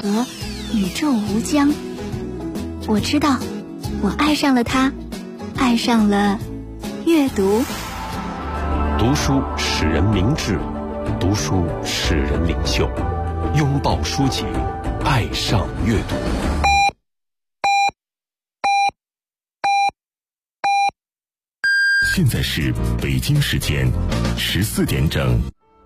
河，宇宙无疆。我知道，我爱上了它，爱上了阅读。 读书使人明智，读书使人领袖。拥抱书籍，爱上阅读。现在是北京时间14点整。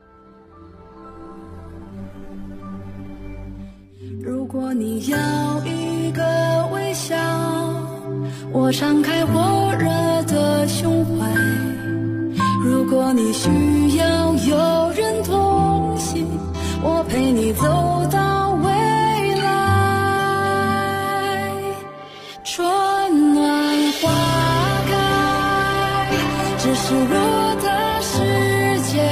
如果你要一个微笑，我敞开火热的胸怀。如果你需要有人同行，我陪你走到未来。春暖花开，这是我的世界。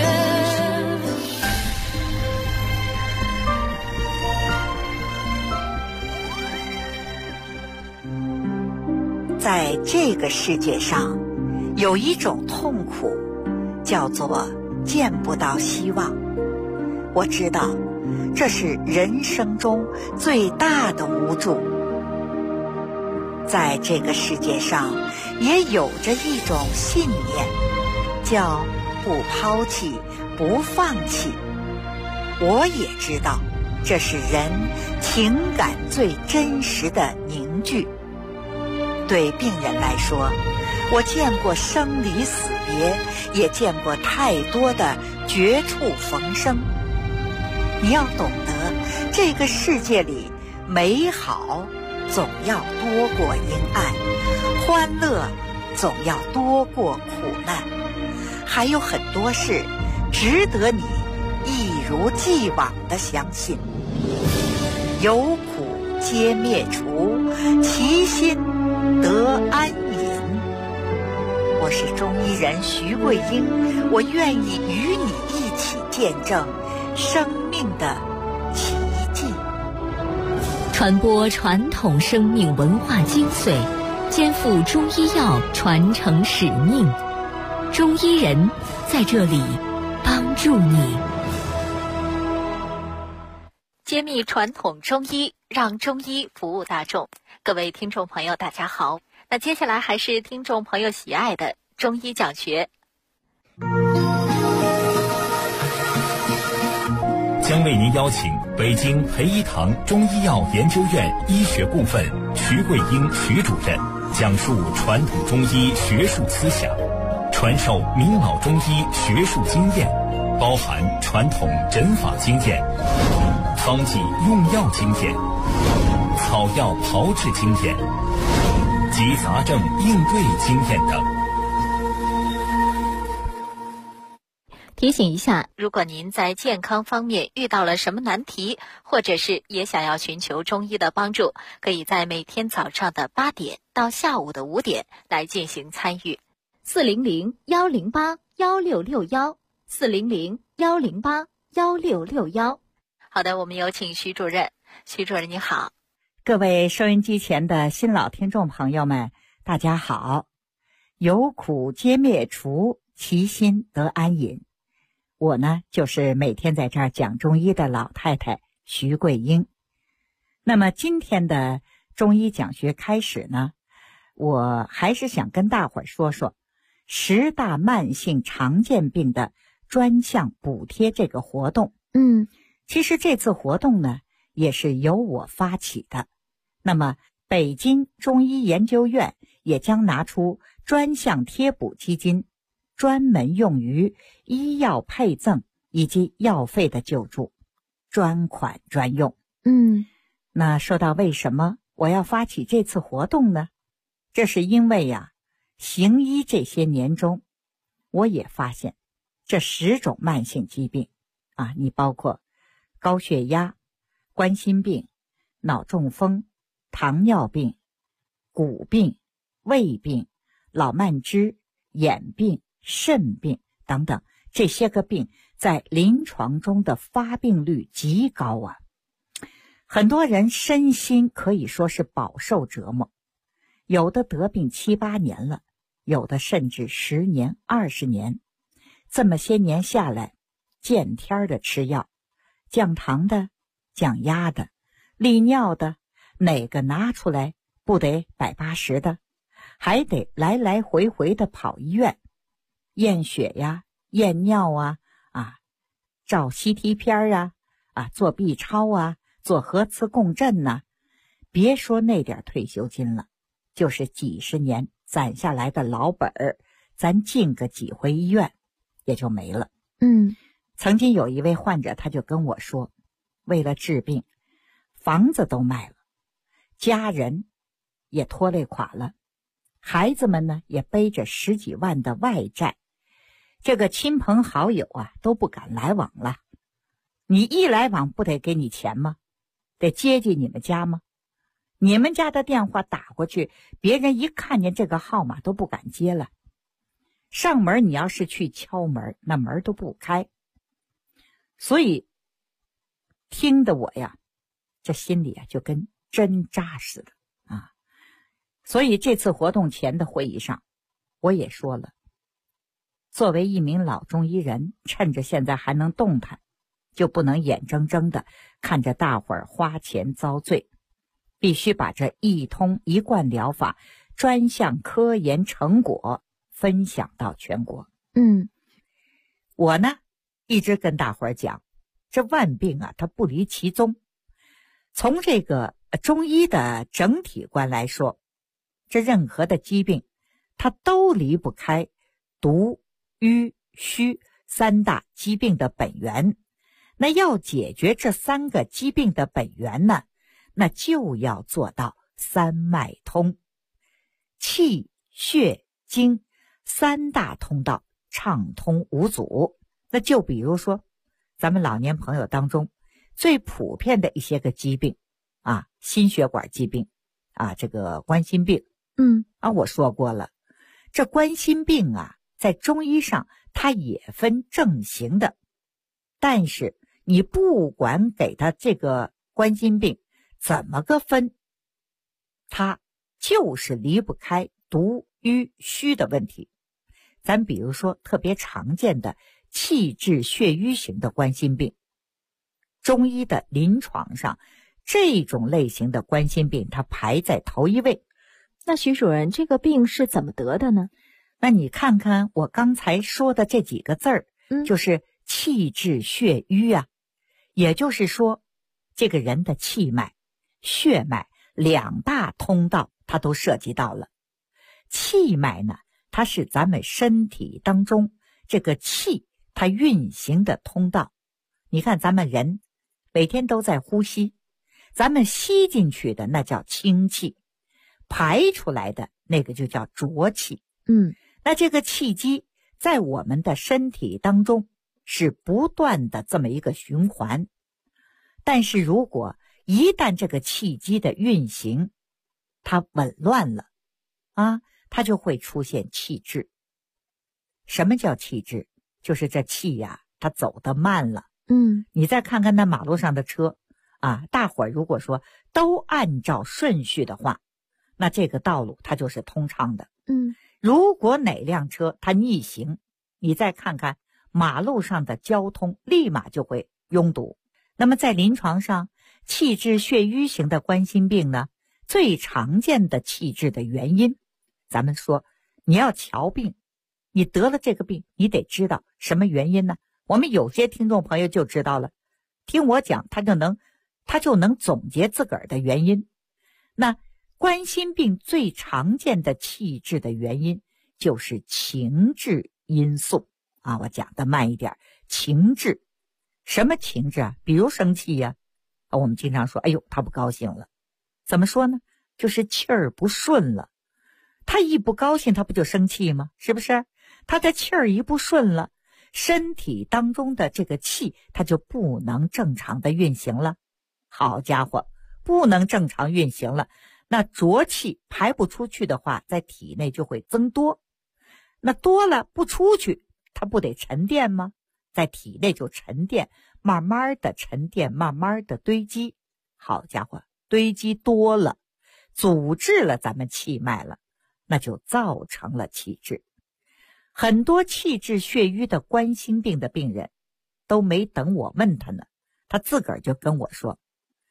在这个世界上，有一种痛苦，叫做见不到希望。我知道，这是人生中最大的无助。在这个世界上，也有着一种信念，叫不抛弃，不放弃。我也知道，这是人情感最真实的凝聚。对病人来说，我见过生离死别，也见过太多的绝处逢生。你要懂得，这个世界里美好总要多过阴暗，欢乐总要多过苦难，还有很多事值得你一如既往地相信。有苦皆灭除，其心得安隐。我是中医人徐桂英，我愿意与你一起见证生命的奇迹， 传播传统生命文化精髓，肩负中医药传承使命。中医人在这里帮助你，揭秘传统中医，让中医服务大众。各位听众朋友大家好，那接下来还是听众朋友喜爱的中医讲学。 将为您邀请北京培一堂中医药研究院医学部分徐桂英徐主任讲述传统中医学术思想，传授明老中医学术经验，包含传统诊法经验、方剂用药经验、草药炮制经验及杂症应对经验等。 提醒一下，如果您在健康方面遇到了什么难题，或者是也想要寻求中医的帮助，可以在每天早上的8点到下午的5点来进行参与。400-108-1661，400-108-1661。好的，我们有请徐主任。徐主任你好。 各位收音机前的新老听众朋友们，大家好。有苦皆灭除，其心得安隐。我呢，就是每天在这儿讲中医的老太太徐桂英。那么今天的中医讲学开始呢，我还是想跟大伙儿说说10大慢性常见病的专项补贴这个活动。其实这次活动呢，也是由我发起的。那么北京中医研究院也将拿出专项贴补基金，专门用于医药配赠以及药费的救助，专款专用。那说到为什么我要发起这次活动呢？这是因为呀，行医这些年中，我也发现这10种慢性疾病啊，你包括高血压、冠心病、脑中风、糖尿病、骨病、胃病、老慢支、眼病、肾病等等，这些个病在临床中的发病率极高啊。很多人身心可以说是饱受折磨，有的得病7、8年了，有的甚至10年、20年。这么些年下来，见天的吃药，降糖的、降压的、 利尿的，哪个拿出来不得180的，还得来来回回的跑医院，验血呀，验尿啊，照 CT 片啊，做 B 超啊，做核磁共振呐。别说那点退休金了，就是几十年攒下来的老本儿，咱进个几回医院也就没了。曾经有一位患者，他就跟我说，为了治病，房子都卖了，家人也拖累垮了，孩子们呢也背着10几万的外债，这个亲朋好友啊都不敢来往了。你一来往不得给你钱吗？得接济你们家吗？你们家的电话打过去，别人一看见这个号码都不敢接了。上门你要是去敲门，那门都不开。所以听得我呀，这心里啊就跟针扎似的啊。所以这次活动前的会议上，我也说了，作为一名老中医人，趁着现在还能动弹，就不能眼睁睁的看着大伙儿花钱遭罪，必须把这一通一贯疗法专项科研成果分享到全国。我呢一直跟大伙儿讲，这万病啊它不离其宗。从这个中医的整体观来说，这任何的疾病它都离不开毒、瘀、虚3大疾病的本源。那要解决这3个疾病的本源呢，那就要做到3脉通，气、血、经3大通道畅通无阻。那就比如说咱们老年朋友当中最普遍的一些个疾病啊，心血管疾病啊，这个冠心病。我说过了，这冠心病啊在中医上它也分症型的，但是你不管给他这个冠心病怎么个分，它就是离不开毒、瘀、虚的问题。咱比如说特别常见的气滞血瘀型的冠心病，中医的临床上这种类型的冠心病它排在头1位。 那徐主任，这个病是怎么得的呢？ 那你看看我刚才说的这几个字儿，就是气滞血瘀啊。也就是说，这个人的气脉、血脉2大通道它都涉及到了。气脉呢，它是咱们身体当中这个气它运行的通道。你看咱们人每天都在呼吸，咱们吸进去的那叫清气，排出来的那个就叫浊气。那这个气机在我们的身体当中是不断的这么一个循环，但是如果一旦这个气机的运行它紊乱了啊，它就会出现气滞。什么叫气滞？就是这气呀它走得慢了。你再看看那马路上的车啊，大伙儿如果说都按照顺序的话，那这个道路它就是通畅的。如果哪辆车它逆行，你再看看马路上的交通立马就会拥堵。那么在临床上，气滞血瘀型的冠心病呢，最常见的气滞的原因，咱们说你要瞧病，你得了这个病，你得知道什么原因呢？我们有些听众朋友就知道了，听我讲他就能总结自个儿的原因。那冠心病最常见的气滞的原因就是情志因素啊，我讲的慢一点，情志。什么情志啊？比如生气呀，我们经常说，哎呦，他不高兴了。怎么说呢？就是气儿不顺了。他一不高兴，他不就生气吗？是不是？他的气儿一不顺了，身体当中的这个气，它就不能正常的运行了。好家伙，不能正常运行了，那浊气排不出去的话，在体内就会增多。那多了不出去，它不得沉淀吗？在体内就沉淀，慢慢的沉淀，慢慢的堆积。好家伙，堆积多了，阻滞了咱们气脉了，那就造成了气滞。很多气滞血瘀的冠心病的病人，都没等我问他呢，他自个儿就跟我说，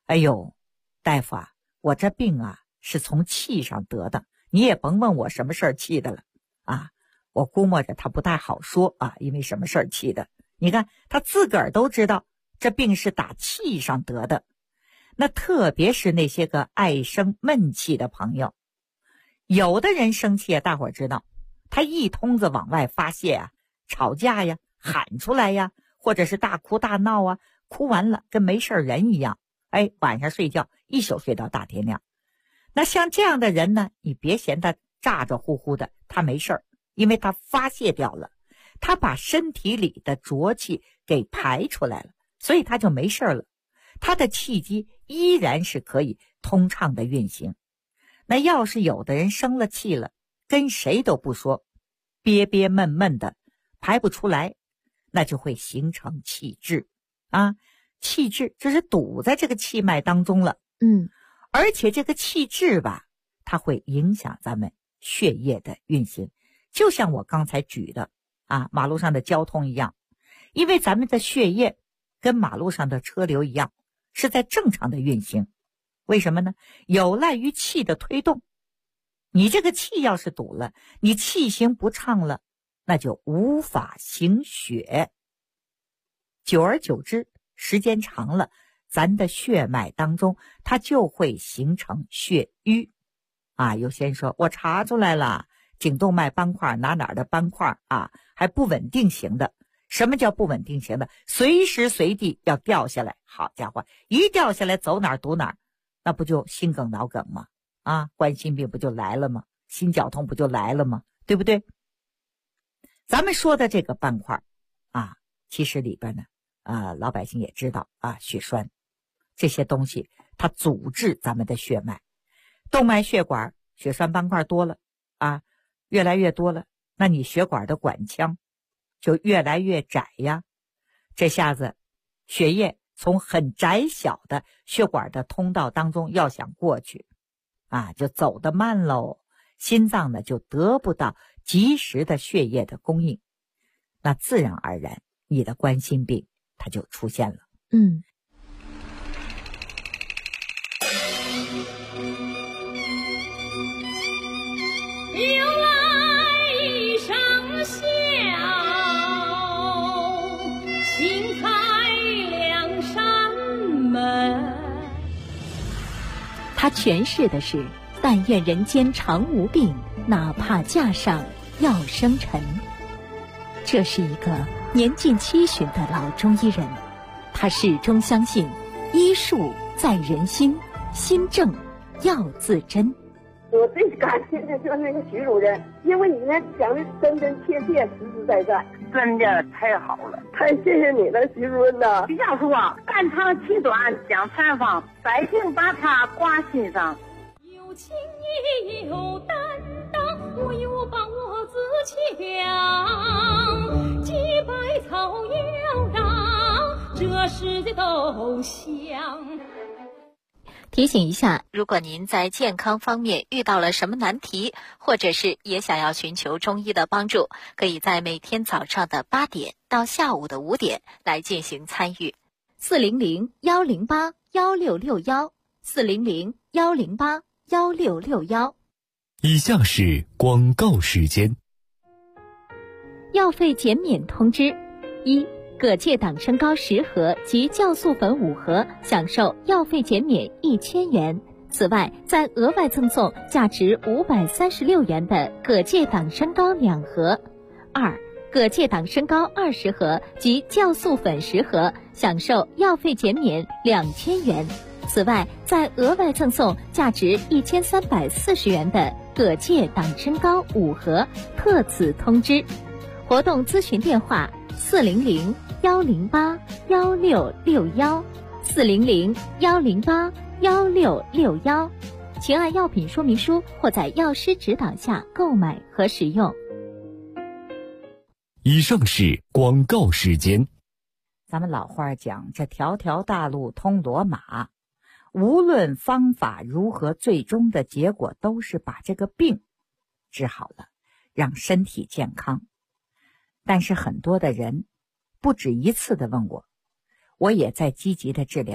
哎呦，大夫啊，我这病啊是从气上得的，你也甭问我什么事儿气的了啊。我估摸着他不太好说啊，因为什么事儿气的。你看他自个儿都知道这病是打气上得的。那特别是那些个爱生闷气的朋友，有的人生气啊，大伙儿知道，他一通子往外发泄啊，吵架呀，喊出来呀，或者是大哭大闹啊，哭完了跟没事人一样，哎，晚上睡觉一宿睡到大天亮。那像这样的人呢，你别嫌他咋咋呼呼的，他没事儿，因为他发泄掉了，他把身体里的浊气给排出来了，所以他就没事了，他的气机依然是可以通畅的运行。那要是有的人生了气了，跟谁都不说，憋憋闷闷的排不出来，那就会形成气滞啊。气滞就是堵在这个气脉当中了。而且这个气滞吧，它会影响咱们血液的运行，就像我刚才举的啊，马路上的交通一样，因为咱们的血液跟马路上的车流一样，是在正常的运行。为什么呢？有赖于气的推动。你这个气要是堵了，你气行不畅了，那就无法行血。久而久之，时间长了，咱的血脉当中它就会形成血瘀啊。有些人说我查出来了，颈动脉斑块哪的斑块啊，还不稳定型的。什么叫不稳定型的？随时随地要掉下来。好家伙，一掉下来走哪儿堵哪儿，那不就心梗脑梗吗？啊，冠心病不就来了吗？心绞痛不就来了吗？对不对？咱们说的这个斑块啊，其实里边呢老百姓也知道啊，血栓这些东西它阻滞咱们的血脉，动脉血管血栓斑块多了啊，越来越多了，那你血管的管腔就越来越窄呀。这下子血液从很窄小的血管的通道当中要想过去啊，就走得慢喽，心脏呢就得不到及时的血液的供应，那自然而然你的冠心病它就出现了。 又来一声笑，轻开两扇门。 他诠释的是但愿人间常无病，哪怕架上要生尘。这是一个年近70的老中医人，他始终相信医术在人心，心正要自珍。 我最感谢的就是那个徐主任，因为你那讲的真真切切、实实在在， 真的太好了， 太谢谢你了，徐主任呐！ 比较说肝长气短讲三方，百姓把他挂心上。 有情也有担当，我有把握自强，几百草要让这世界都香。 提醒一下，如果您在健康方面遇到了什么难题，或者是也想要寻求中医的帮助，可以在每天早上的8点到下午的5点来进行参与。400-108-1661，400-108-1661。 以下是广告时间。 药费减免通知：一、葛芥党参膏10盒及酵素粉5盒，享受药费减免1000元。此外，再额外赠送价值536元的葛芥党参膏2盒。二、葛芥党参膏20盒及酵素粉10盒，享受药费减免2000元。此外，再额外赠送价值1340元的葛芥党参膏5盒。特此通知。活动咨询电话：400-108-1661，400-108-1661，请按药品说明书或在药师指导下购买和使用。 以上是广告时间。 咱们老话讲，这条条大路通罗马，无论方法如何，最终的结果都是把这个病治好了，让身体健康。但是很多的人不止一次的问我，我也在积极的治疗，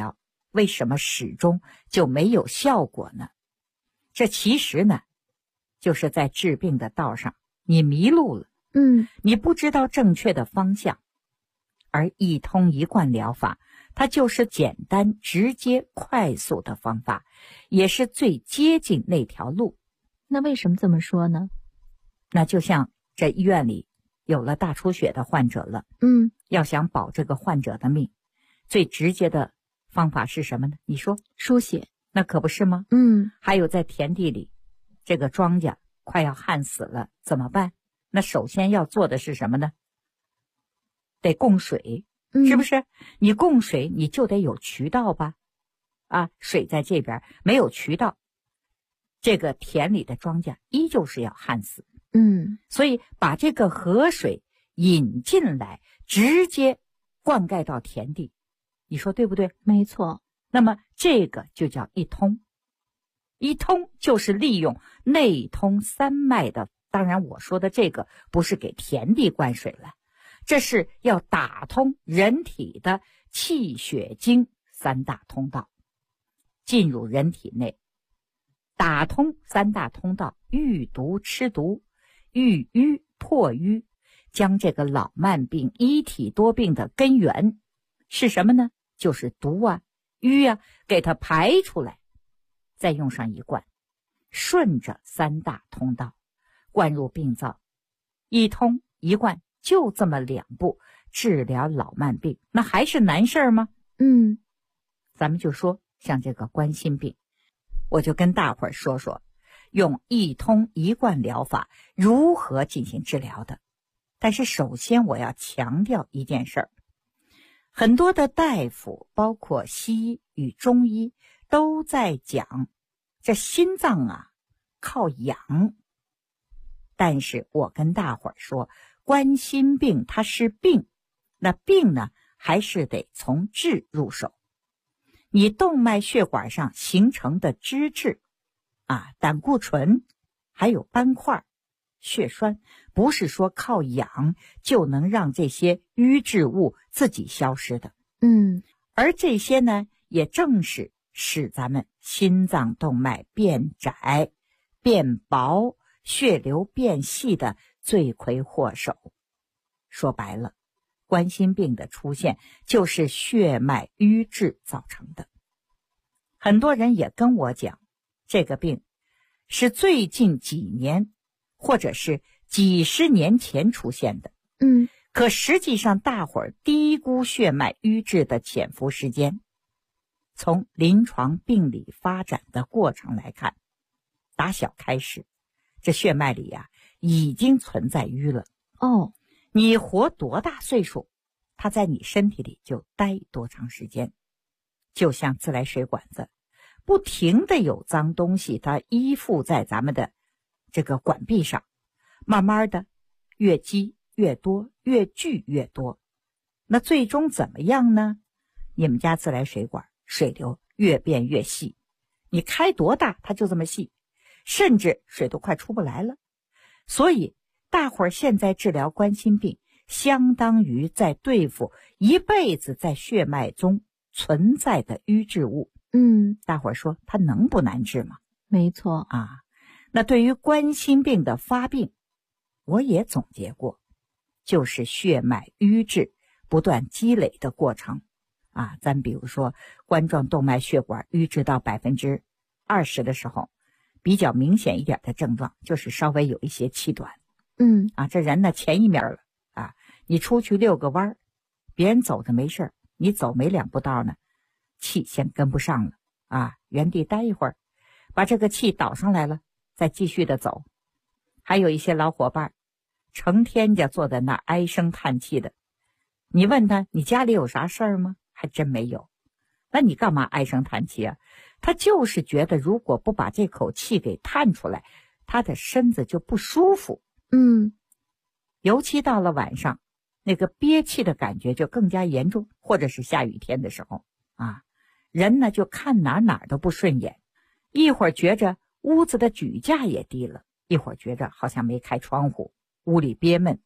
为什么始终就没有效果呢？这其实呢，就是在治病的道上你迷路了，你不知道正确的方向。而一通一贯疗法，它就是简单、直接、快速的方法，也是最接近那条路。 那为什么这么说呢？ 那就像这医院里有了大出血的患者了，要想保这个患者的命，最直接的方法是什么呢？你说输血， 那可不是吗？还有在田地里，这个庄稼快要旱死了，怎么办？那首先要做的是什么呢？得供水，是不是？你供水你就得有渠道吧？水在这边没有渠道，这个田里的庄稼依旧是要旱死。所以把这个河水引进来，直接灌溉到田地，你说对不对？ 没错。 那么这个就叫一通。一通就是利用内通三脉的，当然我说的这个不是给田地灌水了，这是要打通人体的气血经三大通道，进入人体内，打通三大通道，预毒吃毒，预瘀破瘀，将这个老慢病一体多病的根源是什么呢？就是毒啊瘀啊，给它排出来，再用上一灌，顺着三大通道灌入病灶，一通一灌，就这么2步治疗老慢病，那还是难事吗？咱们就说像这个冠心病，我就跟大伙儿说说用一通一贯疗法如何进行治疗的。但是首先我要强调一件事儿，很多的大夫包括西医与中医都在讲这心脏啊靠养，但是我跟大伙儿说，冠心病它是病，那病呢还是得从治入手。你动脉血管上形成的脂质胆固醇还有斑块血栓，不是说靠养就能让这些瘀滞物自己消失的。而这些呢也正是使咱们心脏动脉变窄变薄血流变细的罪魁祸首。说白了，冠心病的出现就是血脉瘀滞造成的。很多人也跟我讲，这个病是最近几年或者是几十年前出现的。可实际上大伙儿低估血脉瘀滞的潜伏时间。从临床病理发展的过程来看，打小开始，这血脉里已经存在瘀了。你活多大岁数，它在你身体里就待多长时间。就像自来水管子，不停的有脏东西它依附在咱们的这个管壁上，慢慢的越积越多，越聚越多，那最终怎么样呢？你们家自来水管水流越变越细，你开多大它就这么细，甚至水都快出不来了。所以大伙儿现在治疗冠心病，相当于在对付一辈子在血脉中存在的瘀滞物。大伙儿说它能不难治吗？ 没错那对于冠心病的发病，我也总结过，就是血脉瘀滞不断积累的过程咱比如说冠状动脉血管瘀滞到20%的时候，比较明显一点的症状就是稍微有一些气短。这人呢前一面了你出去遛个弯，别人走着没事，你走没2步道呢，气先跟不上了原地待一会儿，把这个气倒上来了，再继续的走。还有一些老伙伴成天家坐在那唉声叹气的，你问他你家里有啥事儿吗？还真没有。那你干嘛唉声叹气啊？他就是觉得如果不把这口气给叹出来，他的身子就不舒服。尤其到了晚上，那个憋气的感觉就更加严重，或者是下雨天的时候人呢就看哪都不顺眼，一会儿觉着屋子的举架也低了，一会儿觉着好像没开窗户，屋里憋闷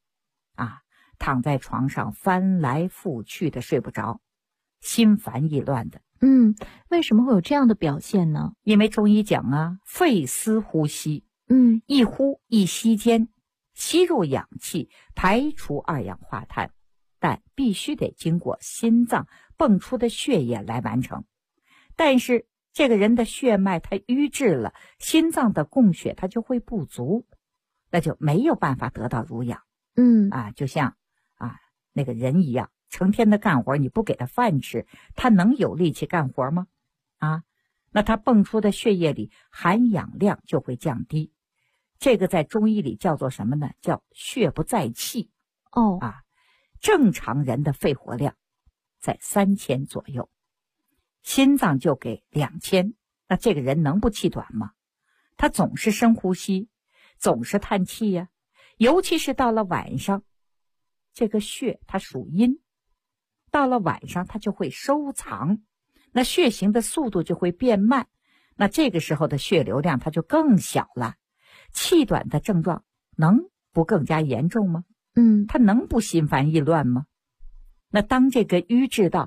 躺在床上翻来覆去的睡不着，心烦意乱的。 为什么会有这样的表现呢？ 因为中医讲啊，肺司呼吸，一呼一吸间吸入氧气，排出二氧化碳，但必须得经过心脏泵出的血液来完成。但是这个人的血脉它瘀滞了，心脏的供血它就会不足，那就没有办法得到濡养。就像那个人一样，成天的干活，你不给他饭吃，他能有力气干活吗？那他泵出的血液里含氧量就会降低。这个在中医里叫做什么呢？叫血不载气。正常人的肺活量在3000左右，心脏就给2000，那这个人能不气短吗？他总是深呼吸，总是叹气呀。尤其是到了晚上，这个血它属阴，到了晚上它就会收藏，那血行的速度就会变慢，那这个时候的血流量它就更小了。气短的症状能不更加严重吗？它能不心烦意乱吗？那当这个瘀滞到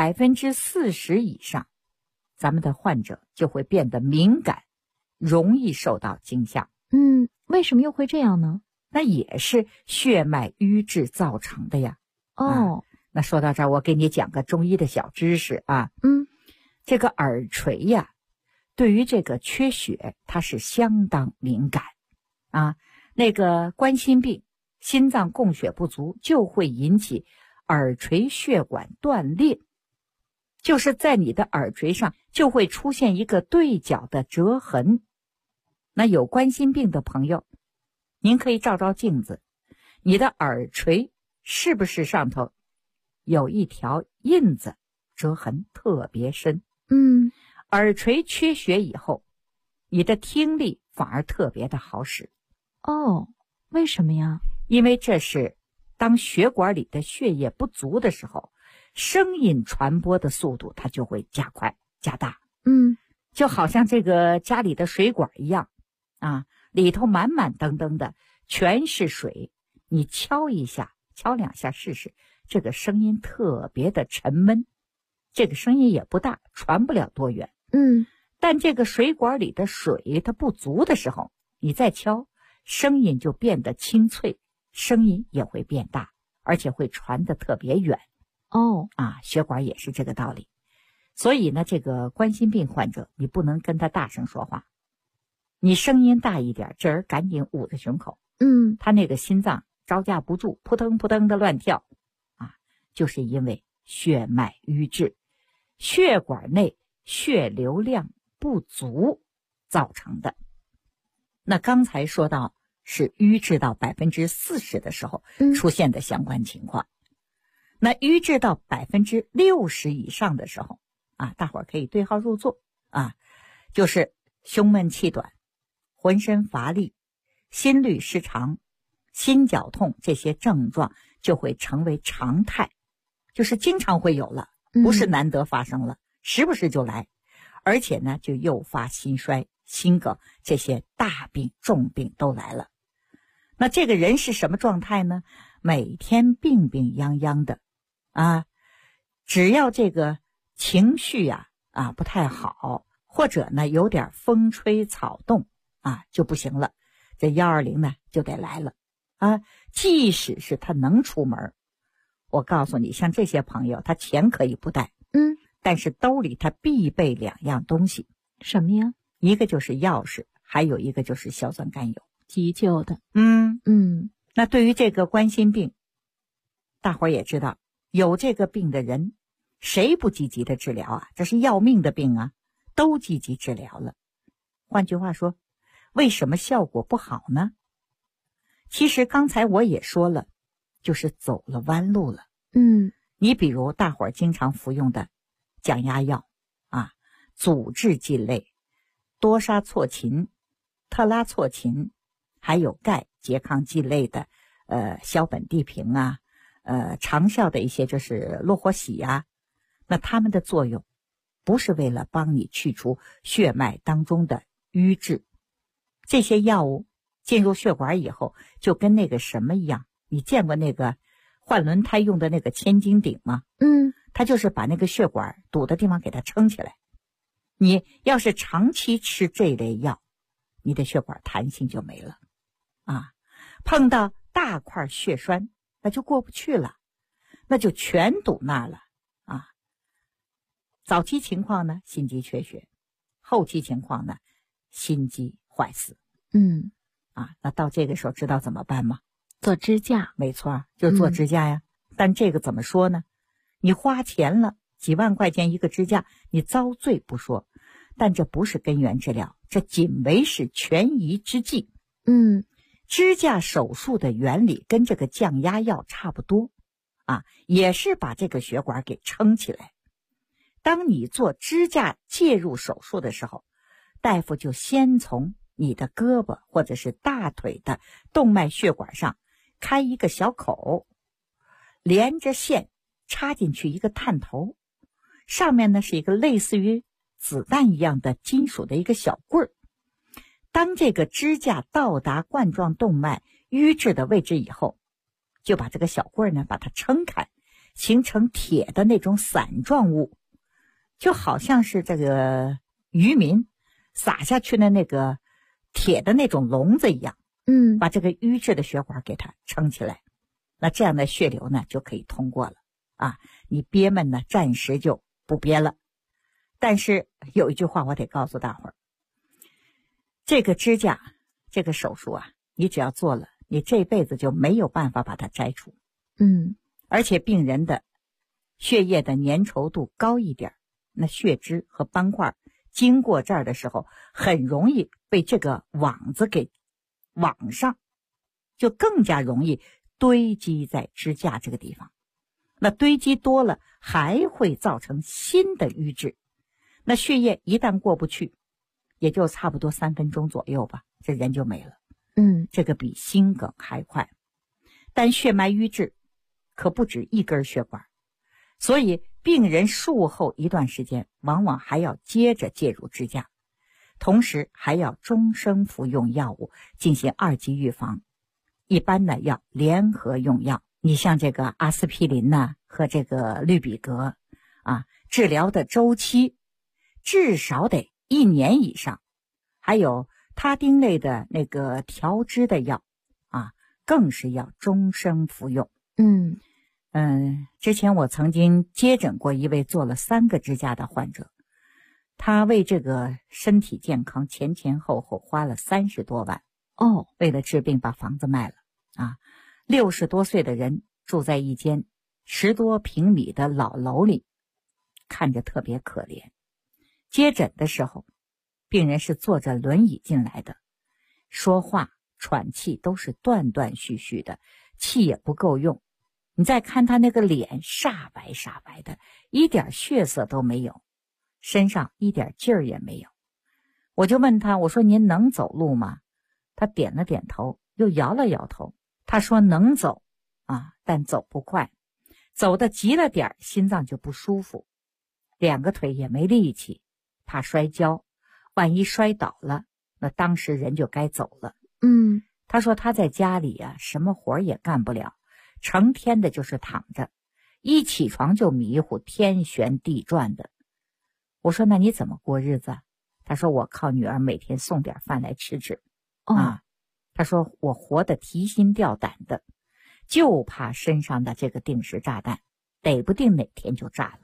40%以上，咱们的患者就会变得敏感，容易受到惊吓。 为什么又会这样呢？ 那也是血脉瘀滞造成的呀。那说到这儿，我给你讲个中医的小知识啊。这个耳垂呀，对于这个缺血它是相当敏感那个冠心病，心脏供血不足就会引起耳垂血管断裂，就是在你的耳垂上就会出现一个对角的折痕。那有冠心病的朋友，您可以照照镜子，你的耳垂是不是上头有一条印子，折痕特别深？耳垂缺血以后，你的听力反而特别的好使。 为什么呀？ 因为这是当血管里的血液不足的时候，声音传播的速度它就会加快加大。就好像这个家里的水管一样里头满满登登的全是水，你敲一下敲2下试试，这个声音特别的沉闷，这个声音也不大，传不了多远。但这个水管里的水它不足的时候，你再敲，声音就变得清脆，声音也会变大，而且会传得特别远。血管也是这个道理。所以呢，这个冠心病患者，你不能跟他大声说话，你声音大一点，这人赶紧捂着胸口。他那个心脏招架不住，扑腾扑腾的乱跳就是因为血脉瘀滞，血管内血流量不足造成的。那刚才说到是瘀滞到40%的时候出现的相关情况。那瘀滞到60%以上的时候大伙儿可以对号入座就是胸闷气短，浑身乏力，心律失常，心绞痛，这些症状就会成为常态，就是经常会有了，不是难得发生了，时不时就来，而且呢就诱发心衰、心梗，这些大病重病都来了。那这个人是什么状态呢？每天病病殃殃的只要这个情绪不太好，或者呢有点风吹草动就不行了，这120呢就得来了即使是他能出门，我告诉你，像这些朋友，他钱可以不带但是兜里他必备2样东西。 什么呀？ 一个就是钥匙，还有一个就是硝酸甘油， 急救的。 那对于这个冠心病，大伙儿也知道，有这个病的人谁不积极的治疗这是要命的病都积极治疗了。换句话说，为什么效果不好呢？其实刚才我也说了，就是走了弯路了。你比如大伙儿经常服用的降压药阻滞剂类，多沙唑嗪、特拉唑嗪，还有钙、拮抗剂类的硝苯地平长效的一些就是洛霍喜那它们的作用不是为了帮你去除血脉当中的瘀滞，这些药物进入血管以后，就跟那个什么一样，你见过那个换轮胎用的那个千斤顶吗？它就是把那个血管堵的地方给它撑起来。你要是长期吃这类药，你的血管弹性就没了啊。碰到大块血栓，那就过不去了，那就全堵那儿了啊。早期情况呢，心肌缺血；后期情况呢，心肌坏死。那到这个时候知道怎么办吗？ 做支架。 没错，就是做支架呀。但这个怎么说呢？你花钱了，几万块钱一个支架，你遭罪不说，但这不是根源治疗，这仅为是权宜之计。支架手术的原理跟这个降压药差不多啊，也是把这个血管给撑起来。当你做支架介入手术的时候，大夫就先从你的胳膊或者是大腿的动脉血管上开一个小口，连着线插进去一个探头，上面呢是一个类似于子弹一样的金属的一个小棍儿。当这个支架到达冠状动脉瘀滞的位置以后，就把这个小棍儿呢把它撑开，形成铁的那种伞状物，就好像是这个渔民撒下去的那个铁的那种笼子一样，把这个瘀滞的血管给它撑起来，那这样的血流呢就可以通过了啊。你憋闷呢暂时就不憋了。但是有一句话我得告诉大伙儿，这个支架这个手术啊，你只要做了，你这辈子就没有办法把它摘除。而且病人的血液的粘稠度高一点，那血脂和斑块经过这儿的时候，很容易被这个网子给网上，就更加容易堆积在支架这个地方。那堆积多了，还会造成新的瘀滞。那血液一旦过不去，也就差不多3分钟左右吧，这人就没了。这个比心梗还快。但血脉瘀滞可不止一根血管，所以病人术后一段时间往往还要接着介入支架，同时还要终生服用药物进行2级预防。一般呢要联合用药，你像这个阿司匹林呢和这个氯吡格啊，治疗的周期至少得1年以上。还有他汀类的那个调脂的药啊，更是要终生服用。之前我曾经接诊过一位做了3个支架的患者，他为这个身体健康前前后后花了30多万。为了治病把房子卖了啊。60多岁的人住在一间10多平米的老楼里，看着特别可怜。接诊的时候，病人是坐着轮椅进来的，说话喘气都是断断续续的，气也不够用。你再看他那个脸煞白煞白的，一点血色都没有，身上一点劲儿也没有。我就问他，我说您能走路吗？他点了点头，又摇了摇头。他说能走啊，但走不快，走得急了点，心脏就不舒服，2个腿也没力气，怕摔跤，万一摔倒了，那当时人就该走了。他说他在家里啊，什么活也干不了，成天的就是躺着，一起床就迷糊，天旋地转的。我说那你怎么过日子？他说我靠女儿每天送点饭来吃吃。他说我活得提心吊胆的，就怕身上的这个定时炸弹，逮不定哪天就炸了。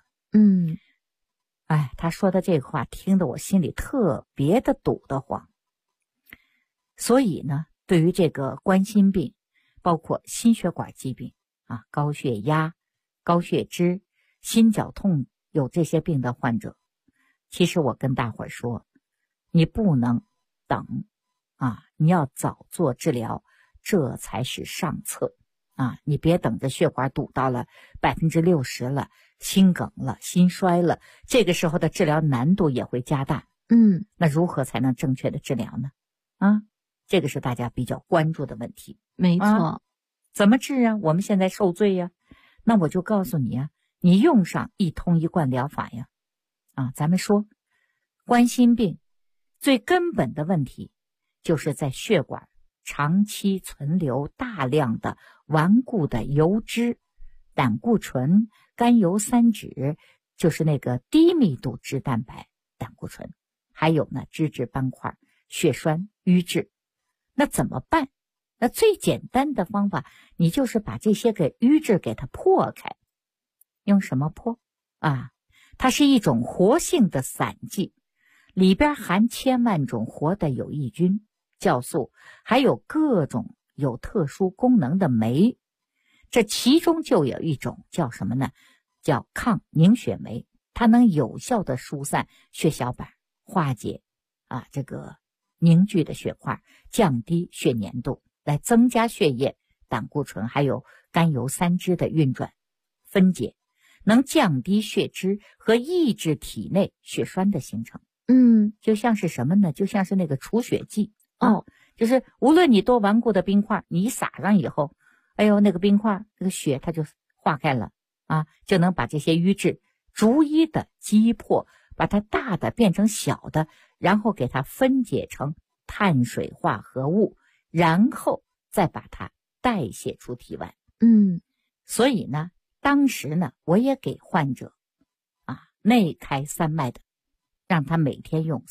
他说的这个话听得我心里特别的堵得慌。所以呢，对于这个冠心病，包括心血管疾病啊，高血压、高血脂、心绞痛，有这些病的患者，其实我跟大伙儿说，你不能等啊，你要早做治疗，这才是上策啊！你别等着血管堵到了60%了，心梗了，心衰了，这个时候的治疗难度也会加大。那如何才能正确的治疗呢？这个是大家比较关注的问题。 没错。 怎么治啊？我们现在受罪呀。那我就告诉你啊，你用上一通一贯疗法呀。咱们说冠心病最根本的问题就是在血管长期存留大量的顽固的油脂胆固醇、甘油三酯，就是那个低密度脂蛋白胆固醇，还有呢脂质斑块、血栓、瘀滞。那怎么办？那最简单的方法，你就是把这些个瘀滞给它破开。用什么破啊？它是一种活性的散剂，里边含千万种活的有益菌、酵素，还有各种有特殊功能的酶。这其中就有一种叫什么呢？叫抗凝血酶，它能有效的疏散血小板，化解这个凝聚的血块，降低血粘度，来增加血液胆固醇还有甘油三酯的运转分解，能降低血脂和抑制体内血栓的形成。就像是什么呢？就像是那个除血剂就是无论你多顽固的冰块，你一撒上以后，哎呦，那个冰块那个血它就化开了就能把这些瘀滞逐一的击破，把它大的变成小的，然后给它分解成碳水化合物，然后再把它代谢出体外。所以呢，当时呢，我也给患者内开三脉的，让他每天用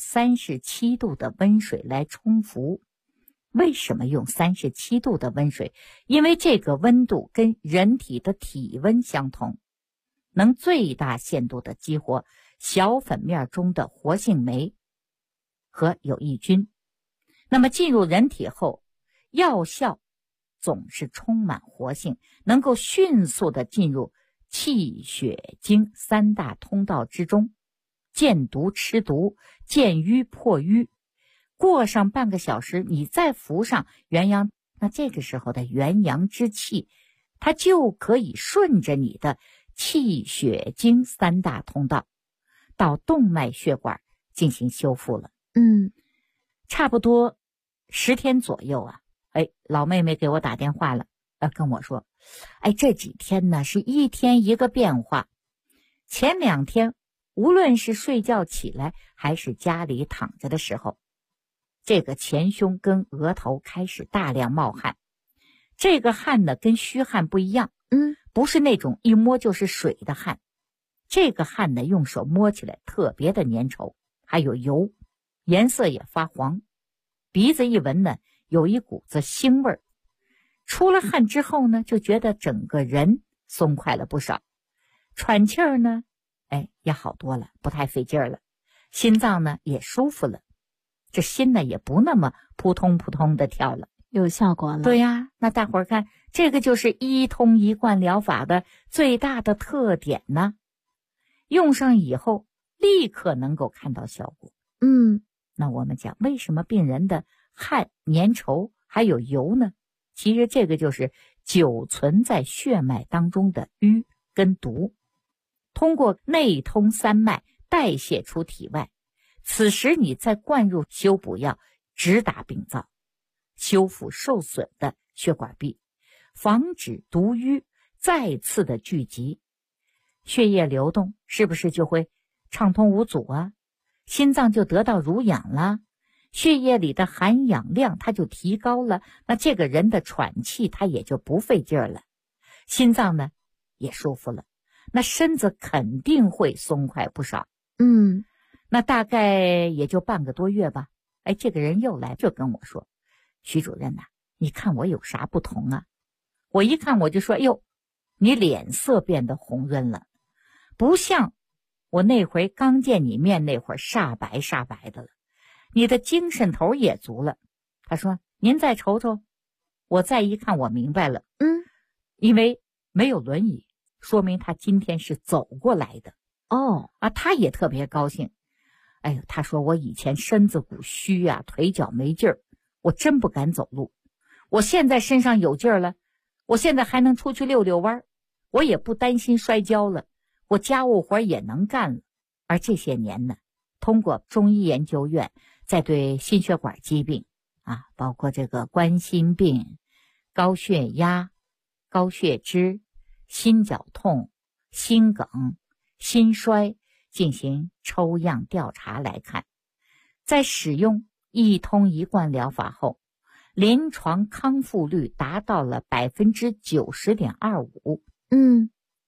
37度的温水来冲服。为什么用37度的温水？因为这个温度跟人体的体温相同，能最大限度的激活小粉面中的活性酶和有益菌。那么进入人体后，药效总是充满活性，能够迅速的进入气血经三大通道之中，见毒吃毒，见瘀破瘀。过上半个小时，你再服上元阳，那这个时候的元阳之气，它就可以顺着你的气血经三大通道到动脉血管进行修复了。差不多10天左右老妹妹给我打电话了，跟我说，这几天呢是一天一个变化。前2天无论是睡觉起来还是家里躺着的时候，这个前胸跟额头开始大量冒汗。这个汗呢跟虚汗不一样，不是那种一摸就是水的汗。这个汗呢用手摸起来特别的粘稠，还有油，颜色也发黄。鼻子一闻呢，有一股子腥味儿。出了汗之后呢，就觉得整个人松快了不少，喘气儿呢也好多了，不太费劲儿了，心脏呢也舒服了，这心呢也不那么扑通扑通的跳了， 有效果了。 对呀，那大伙儿看，这个就是一通一贯疗法的最大的特点呢。用上以后立刻能够看到效果。那我们讲为什么病人的汗粘稠还有油呢？其实这个就是久存在血脉当中的瘀跟毒，通过内通三脉代谢出体外，此时你再灌入修补药，直达病灶，修复受损的血管壁，防止毒瘀再次的聚集，血液流动是不是就会畅通无阻啊？心脏就得到濡养了，血液里的含氧量它就提高了，那这个人的喘气它也就不费劲儿了，心脏呢也舒服了，那身子肯定会松快不少。那大概也就半个多月吧，这个人又来就跟我说，徐主任你看我有啥不同啊？我一看我就说，哟，你脸色变得红润了，不像我那回刚见你面那会儿煞白煞白的了，你的精神头也足了。他说，您再瞅瞅。我再一看我明白了，因为没有轮椅，说明他今天是走过来的。他也特别高兴。他说我以前身子骨虚啊，腿脚没劲儿，我真不敢走路。我现在身上有劲儿了，我现在还能出去溜溜弯，我也不担心摔跤了，我家务活也能干了。而这些年呢，通过中医研究院在对心血管疾病包括这个冠心病、高血压、高血脂、心绞痛、心梗、心衰进行抽样调查来看，在使用一通一贯疗法后，临床康复率达到了90.25%。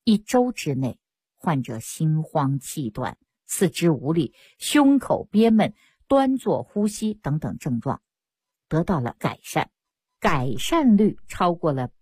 1周之内，患者心慌气短、四肢无力、胸口憋闷、端坐呼吸等等症状得到了改善，改善率超过了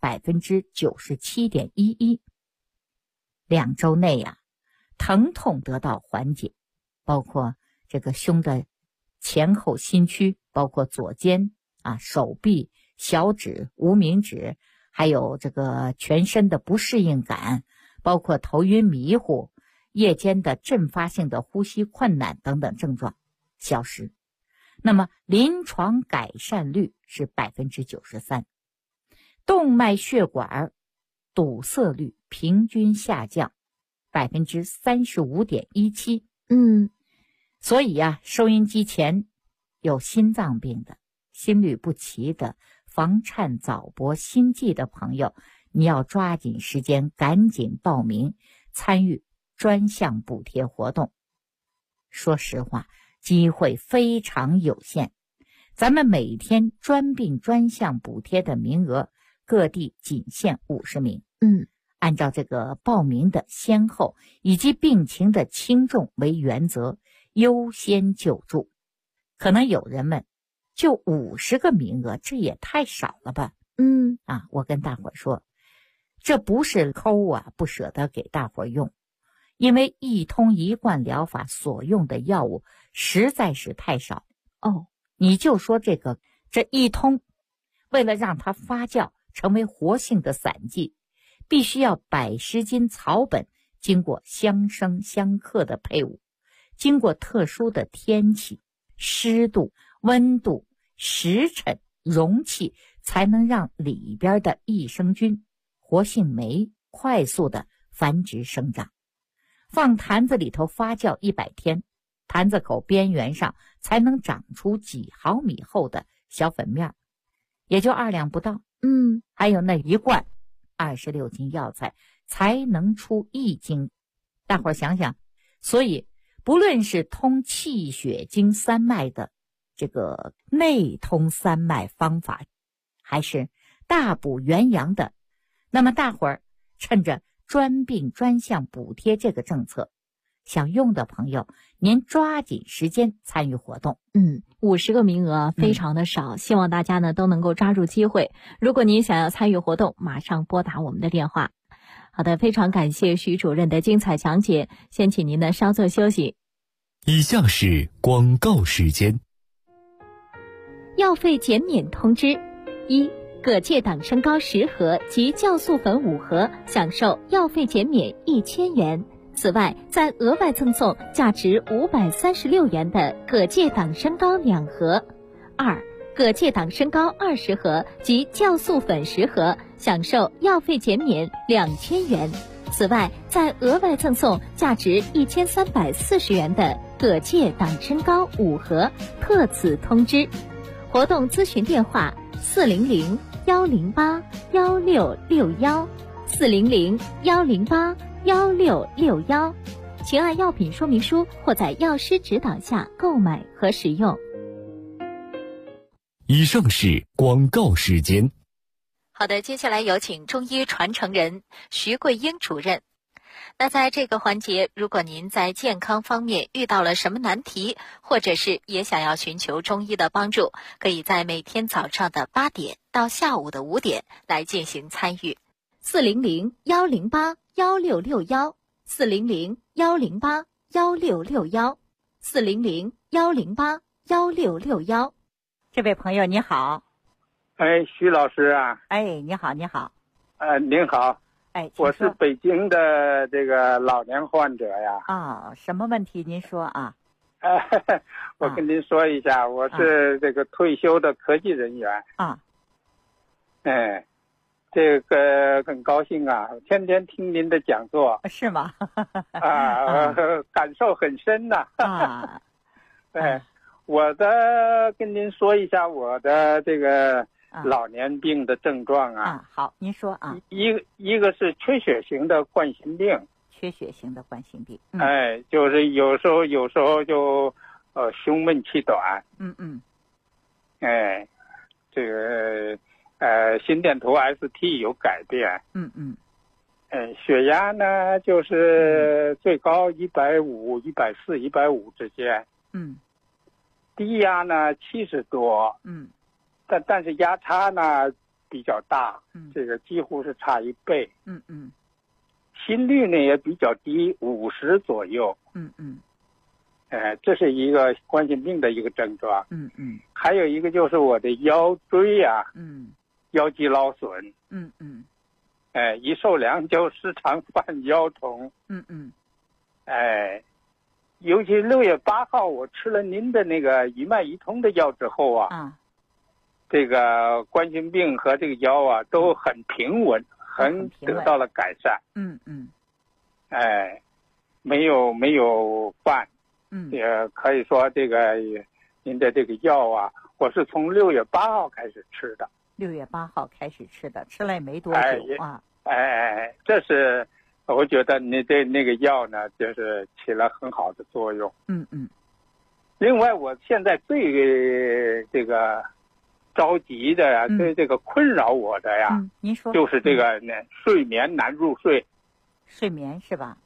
97.11%。2周内疼痛得到缓解，包括这个胸的前后心区，包括左肩手臂、小指、无名指，还有这个全身的不适应感，包括头晕迷糊、夜间的阵发性的呼吸困难等等症状消失。那么临床改善率是 93%， 动脉血管堵塞率平均下降 35.17%。所以收音机前有心脏病的、心律不齐的、房颤早搏心悸的朋友，你要抓紧时间赶紧报名参与专项补贴活动。说实话，机会非常有限，咱们每天专病专项补贴的名额各地仅限50名。按照这个报名的先后以及病情的轻重为原则，优先救助。可能有人问，就50个名额，这也太少了吧？我跟大伙儿说，这不是抠不舍得给大伙儿用，因为一通一贯疗法所用的药物实在是太少。你就说这一通，为了让它发酵成为活性的散剂，必须要110斤草本，经过相生相克的配伍，经过特殊的天气、湿度、温度、时辰、容器，才能让里边的益生菌、活性酶快速的繁殖生长。放坛子里头发酵100天，坛子口边缘上才能长出几毫米厚的小粉面，也就2两不到。还有那一罐26斤药材才能出1斤。大伙儿想想，所以不论是通气血经三脉的这个内通三脉方法，还是大补元阳的，那么大伙儿趁着专病专项补贴这个政策，想用的朋友，您抓紧时间参与活动。 50个名额非常的少，希望大家呢都能够抓住机会。如果您想要参与活动，马上拨打我们的电话。好的，非常感谢徐主任的精彩讲解，先请您呢稍作休息。 以下是广告时间。 药费减免通知：一、葛芥党参膏10盒及酵素粉5盒，享受药费减免1000元。此外，再额外赠送价值536元的葛芥党参膏2盒。2、葛芥党参膏20盒及酵素粉10盒，享受药费减免2000元。此外，再额外赠送价值1340元的葛芥党参膏5盒。特此通知。活动咨询电话400-108-1661，400-108-1661，请按药品说明书或在药师指导下购买和使用。 以上是广告时间。 好的，接下来有请中医传承人徐桂英主任。那在这个环节，如果您在健康方面遇到了什么难题，或者是也想要寻求中医的帮助，可以在每天早上的8点到下午的5点来进行参与。400-108-1661，400-108-1661，400-108-1661。 这位朋友你好。 徐老师啊。 你好。您好。我是北京的这个老年患者呀。 什么问题您说啊？ 我跟您说一下，我是这个退休的科技人员。这个很高兴啊，天天听您的讲座。 是吗？ 感受很深呐。对，跟您说一下我的这个老年病的症状啊。 好，您说啊。 一个是缺血型的冠心病。 缺血型的冠心病。 就是有时候就胸闷气短。这个心电图 ST 有改变。 血压呢就是最高150、140、150之间。低压呢70多。但是压差呢比较大，这个几乎是差1倍。心率呢也比较低，50左右。这是一个冠心病的一个症状。还有一个就是我的腰椎啊，腰肌劳损。一受凉就时常犯腰痛。尤其6月8号我吃了您的那个乙脉乙通的药之后啊，这个冠心病和这个腰啊都很平稳，很得到了改善。没有犯。也可以说这个您的这个药啊，我是从6月8号开始吃的。 6月8号开始吃的，吃了也没多久啊。 这是我觉得你的那个药呢，就是起了很好的作用。另外，我现在最这个着急的呀，最这个困扰我的呀， 您说， 就是这个睡眠难入睡。 睡眠是吧？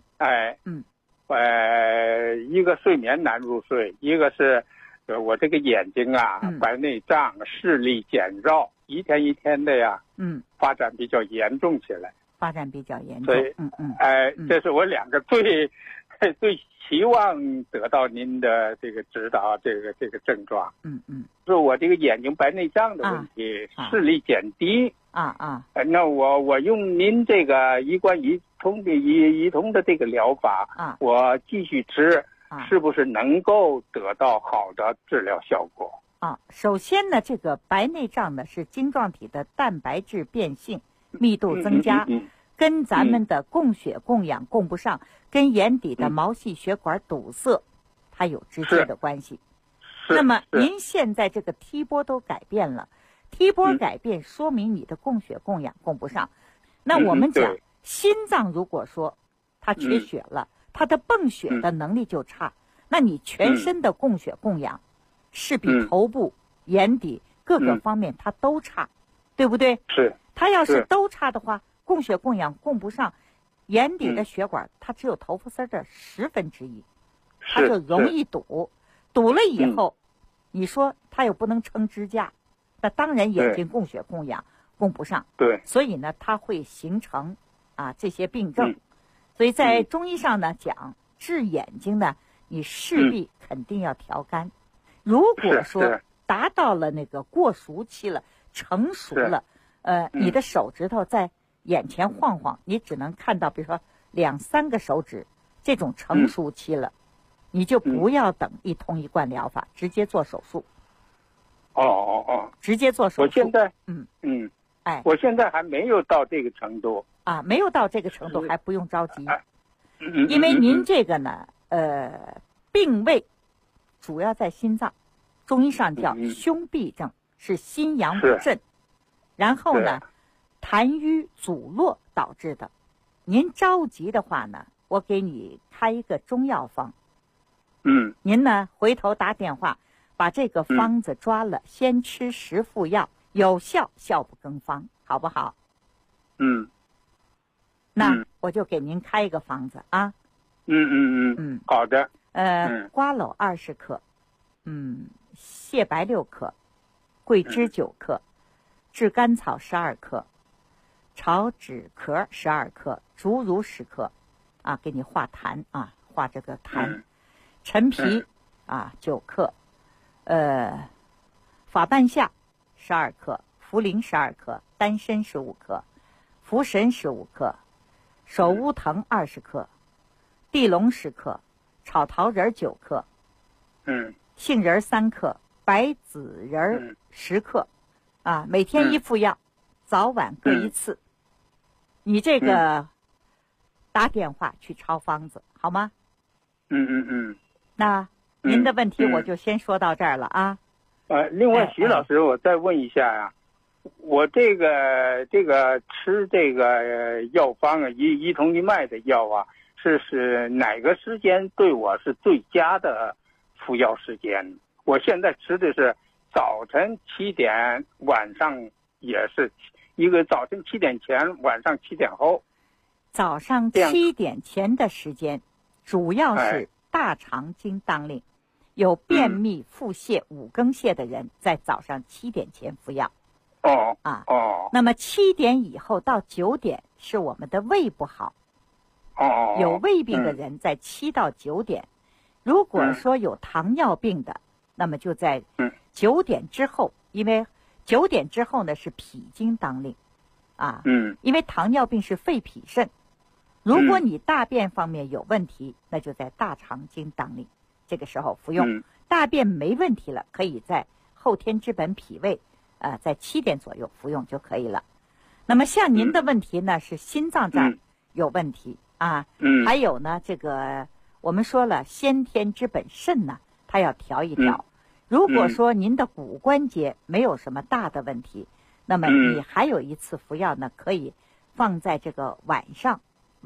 一个睡眠难入睡，一个是我这个眼睛啊，白内障、视力减弱，一天一天的呀，发展比较严重起来。所以，这是我2个最期望得到您的这个指导，这个症状。是我这个眼睛白内障的问题，视力减低。那我用您这个乙冠乙通的这个疗法，我继续吃，是不是能够得到好的治疗效果？ 首先呢，这个白内障呢是晶状体的蛋白质变性，密度增加，跟咱们的供血供氧供不上，跟眼底的毛细血管堵塞，它有直接的关系。那么您现在这个 T 波都改变了，T 波改变说明你的供血供氧供不上。那我们讲心脏如果说它缺血了，它的泵血的能力就差，那你全身的供血供氧是比头部、眼底各个方面它都差，对不对？它要是都差的话，供血供氧供不上，眼底的血管它只有头发丝的1/10，它就容易堵。堵了以后，你说它又不能撑支架，那当然眼睛供血供氧供不上。所以呢，它会形成这些病症。所以在中医上呢讲，治眼睛呢，你势必肯定要调肝。如果说达到了那个过熟期了，成熟了，你的手指头在眼前晃晃，你只能看到比如说2、3个手指，这种成熟期了，你就不要等一通一贯疗法，直接做手术。直接做手术。 我现在我现在还没有到这个程度没有到这个程度，还不用着急。因为您这个呢病位主要在心脏，中医上叫胸痹症，是心阳不振，然后呢痰瘀阻络导致的。您着急的话呢，我给你开一个中药方。您呢回头打电话把这个方子抓了，先吃10副药，有效效不更方，好不好？那我就给您开一个方子啊。 好的。 瓜蒌20克，蟹白6克，桂枝9克，炙甘草12克，炒枳壳12克，竹茹10克，给你化痰化这个痰。陈皮9克，法半夏12克，茯苓12克，丹参15克，茯神15克，首乌藤20克，地龙10克，炒桃仁9克，杏仁3克，白子仁10克，每天1副药，早晚各1次。你这个打电话去抄方子好吗？那您的问题我就先说到这儿了啊。 另外徐老师，我再问一下呀，我这个吃这个药方一通一脉的药是哪个时间对我是最佳的服药时间？我现在吃的是早晨7点，晚上也是一个早晨7点前，晚上7点后。 早上7点前的时间，主要是大肠经当令，有便秘、腹泻、5更泻的人在早上7点前服药。那么7点以后到9点是我们的胃不好。有胃病的人在7到9点。如果说有糖尿病的，那么就在9点之后，因为9点之后呢是脾经当令。因为糖尿病是肺脾肾。如果你大便方面有问题，那就在大肠经当令，这个时候服用。大便没问题了，可以在后天之本脾胃，在7点左右服用就可以了。那么像您的问题呢，是心脏这儿有问题还有呢，这个我们说了，先天之本肾呢，它要调一调。如果说您的骨关节没有什么大的问题，那么你还有一次服药呢，可以放在这个晚上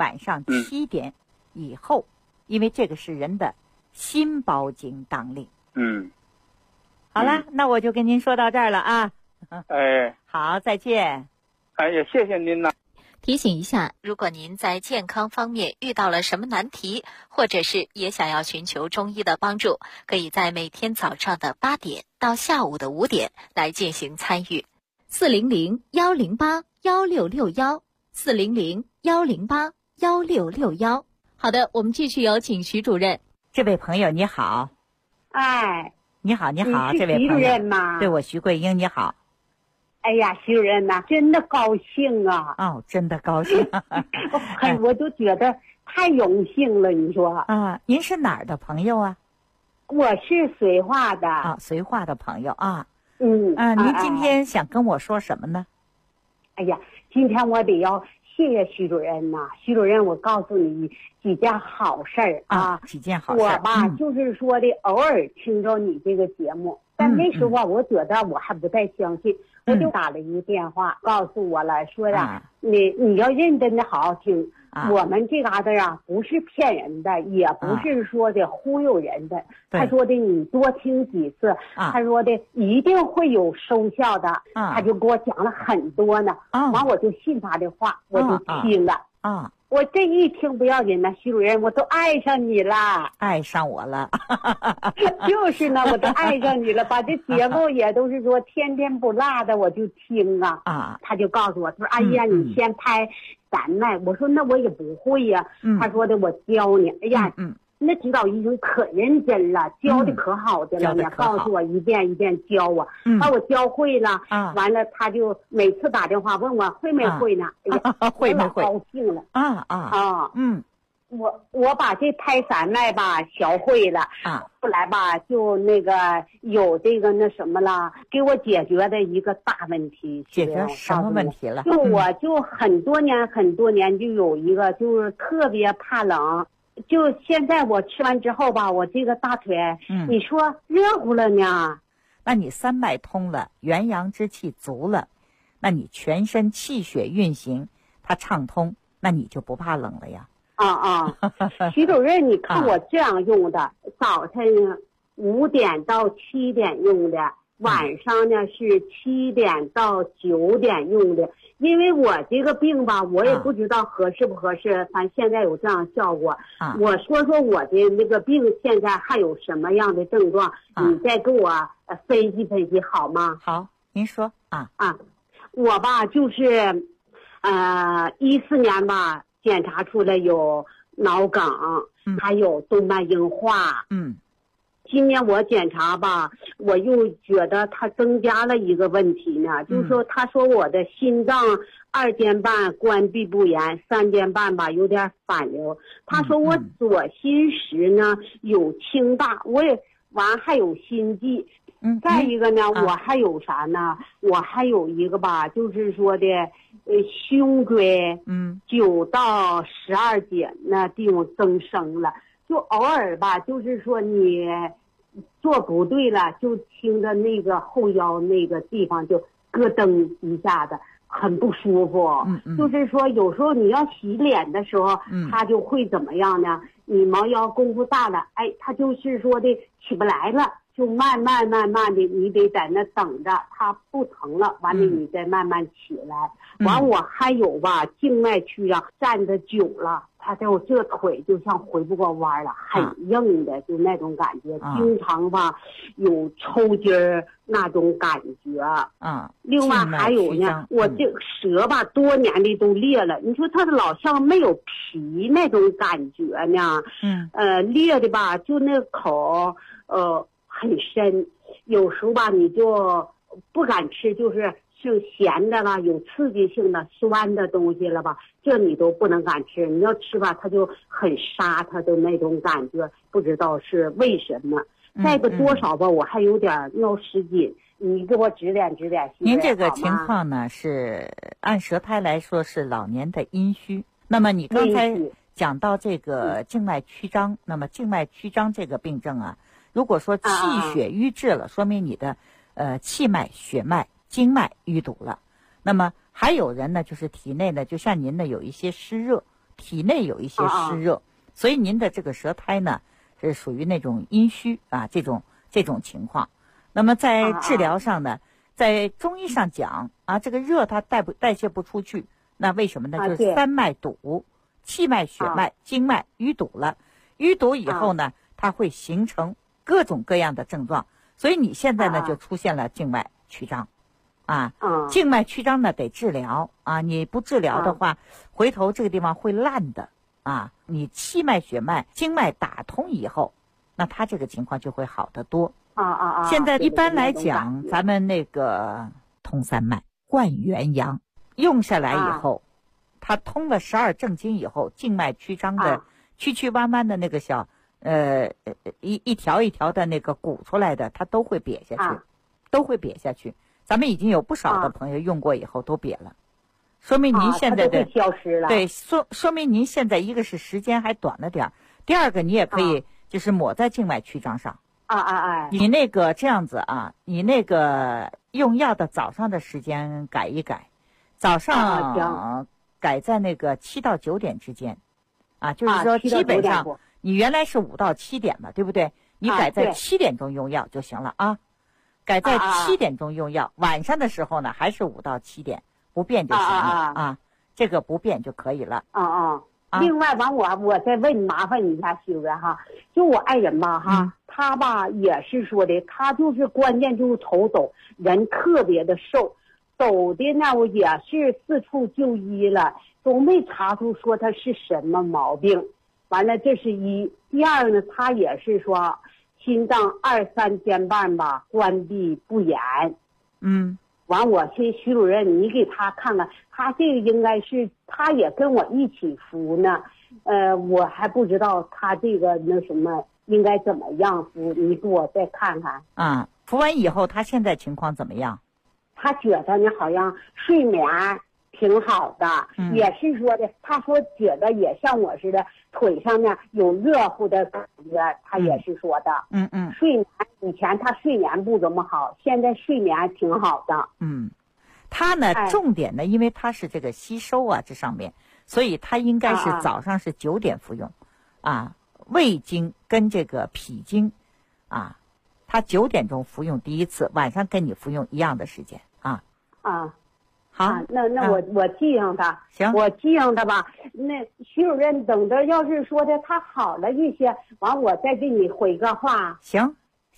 7点以后，因为这个是人的心包经当令。好了，那我就跟您说到这儿了啊。好，再见。 也谢谢您了。 提醒一下，如果您在健康方面遇到了什么难题，或者是也想要寻求中医的帮助，可以在每天早上的8点到下午的5点来进行参与。400-108-1661，400-108-1661。好的，我们继续有请徐主任。 这位朋友你好。你好，这位朋友。 徐主任吗？ 对，我徐桂英，你好。 哎呀，徐主任呐，真的高兴啊！ 真的高兴。 我都觉得太荣幸了，你说。 您是哪儿的朋友啊？ 我是绥化的。 绥化的朋友啊。 您今天想跟我说什么呢？ 哎呀，今天我得要谢谢徐主任呐。徐主任，我告诉你几件好事儿几件好事。 我吧，就是说的偶尔听着你这个节目，但那时候我觉得我还不太相信。我就打了一个电话，告诉我了，说呀，你要认真的好好听，我们这嘎达不是骗人的，也不是说的忽悠人的。他说的你多听几次，他说的一定会有收效的。他就给我讲了很多呢。完我就信他的话，我就听了。我这一听不要紧呢，徐主任，我都爱上你了。 爱上我了。 就是呢，我都爱上你了。把这节目也都是说天天不落的，我就听他就告诉我，他说：“哎呀，你先拍3麦。”我说：“那我也不会呀。”他说的：“我教你。”哎呀，那指导医生可认真了，教的可好的了呢，告诉我一遍一遍教我，把我教会了。完了他就每次打电话问我会没会呢。哎呀， 会没会？ 高兴了。我把这拍3麦吧学会了。后来吧就那个有这个那什么了，给我解决的一个大问题。 解决什么问题了？ 就我就很多年就有一个就是特别怕冷。就现在我吃完之后吧，我这个大腿，你说热乎了呢。 那你3脉通了，元阳之气足了，那你全身气血运行它畅通，那你就不怕冷了呀。 徐主任，你看我这样用的，早晨5点到7点用的，晚上呢是7点到9点用的。因为我这个病吧，我也不知道合适不合适，反正现在有这样效果。我说说我的那个病现在还有什么样的症状，你再给我分析分析好吗？ 好，您说。 我吧就是14年吧检查出来有脑梗，还有动脉硬化。今年我检查吧，我又觉得他增加了一个问题呢，就是说他说我的心脏2间半关闭不严，3间半吧有点反流。他说我左心室呢有清大，我也完还有心悸。再一个呢，我还有啥呢？我还有一个吧，就是说的胸椎9到12节那地方增生了。就偶尔吧，就是说你做不对了，就听着那个后腰那个地方就咯噔一下子，很不舒服。就是说有时候你要洗脸的时候，它就会怎么样呢？你毛腰功夫大了，哎，它就是说的起不来了。 就慢慢的，你得在那等着，它不疼了，完了你再慢慢起来。完我还有吧，静脉曲张站得久了，它在我这腿就像回不过弯了，很硬的，就那种感觉，经常吧有抽筋儿那种感觉。另外还有呢，我这舌吧多年的都裂了，你说它老像没有皮那种感觉呢。裂的吧，就那口很深，有时候吧你就不敢吃，就是咸的了，有刺激性的酸的东西了吧，这你都不能敢吃。你要吃吧，它就很杀它的那种感觉，不知道是为什么。再个多少吧，我还有点尿失禁，你给我指点。 您这个情况呢，是按舌苔来说是老年的阴虚。那么你刚才讲到这个静脉曲张，那么静脉曲张这个病症啊，如果说气血瘀滞了，说明你的气脉、血脉、经脉淤堵了。那么还有人呢，就是体内呢，就像您呢有一些湿热，体内有一些湿热，所以您的这个舌苔呢是属于那种阴虚啊，这种情况。那么在治疗上呢，在中医上讲啊，这个热它代谢不出去，那为什么呢？就是三脉堵，气脉、血脉、经脉淤堵了，淤堵以后呢，它会形成各种各样的症状。所以你现在呢就出现了静脉曲张，静脉曲张呢得治疗啊，你不治疗的话，回头这个地方会烂的啊。你气脉、血脉、经脉打通以后，那它这个情况就会好得多。现在一般来讲，咱们那个通三脉、灌元阳用下来以后，它通了12正经以后，静脉曲张的曲弯弯的那个小一条一条的那个鼓出来的，它都会瘪下去，咱们已经有不少的朋友用过以后都瘪了，说明您现在的消失了。 对，说明您现在一个是时间还短了点，第二个你也可以就是抹在静脉曲张上。你那个这样子啊，你那个用药的早上的时间改一改，早上改在那个7到9点之间，就是说基本上你原来是5到7点嘛，对不对？你改在7点钟用药就行了啊。改在7点钟用药，晚上的时候呢还是5到7点，不变就行了啊。这个不变就可以了。 另外完我再麻烦你一下，媳妇儿哈，就我爱人吧哈，他吧也是说的，他就是关键就是头抖，人特别的瘦，抖的呢我也是四处就医了，都没查出说他是什么毛病。完了这是一，第二呢，他也是说心脏2、3天半吧关闭不严。完我去徐主任，你给他看看，他这个应该是他也跟我一起服呢，我还不知道他这个那什么应该怎么样服，你给我再看看。 服完以后他现在情况怎么样？ 他觉得呢好像睡眠挺好的，也是说的，他说觉得也像我似的，腿上面有热乎的感觉，他也是说的。睡眠以前他睡眠不怎么好，现在睡眠挺好的。 他呢，重点呢，因为他是这个吸收啊，这上面，所以他应该是早上是9点服用，胃经跟这个脾经，他9点钟服用第一次，晚上跟你服用一样的时间好， 那我记上他， 行， 我记上他吧。那徐主任等着，要是说的他好了一些，完我再给你回个话。 行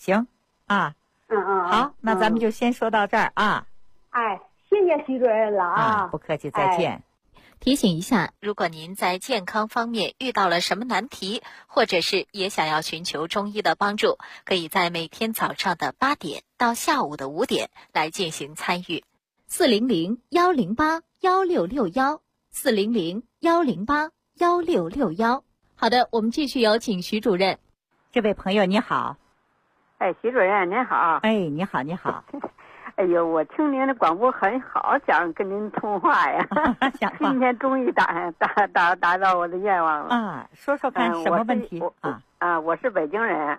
好，那咱们就先说到这儿啊。 谢谢徐主任了不客气，再见。 提醒一下，如果您在健康方面遇到了什么难题，或者是也想要寻求中医的帮助，可以在每天早上的8点到下午的5点来进行参与。400-108-1661，400-108-1661。好的，我们继续有请徐主任。 这位朋友你好。 徐主任您好。 你好。 哎呦，我听您的广播很好，想跟您通话呀。今天终于达到我的愿望了。 说说看什么问题我是北京人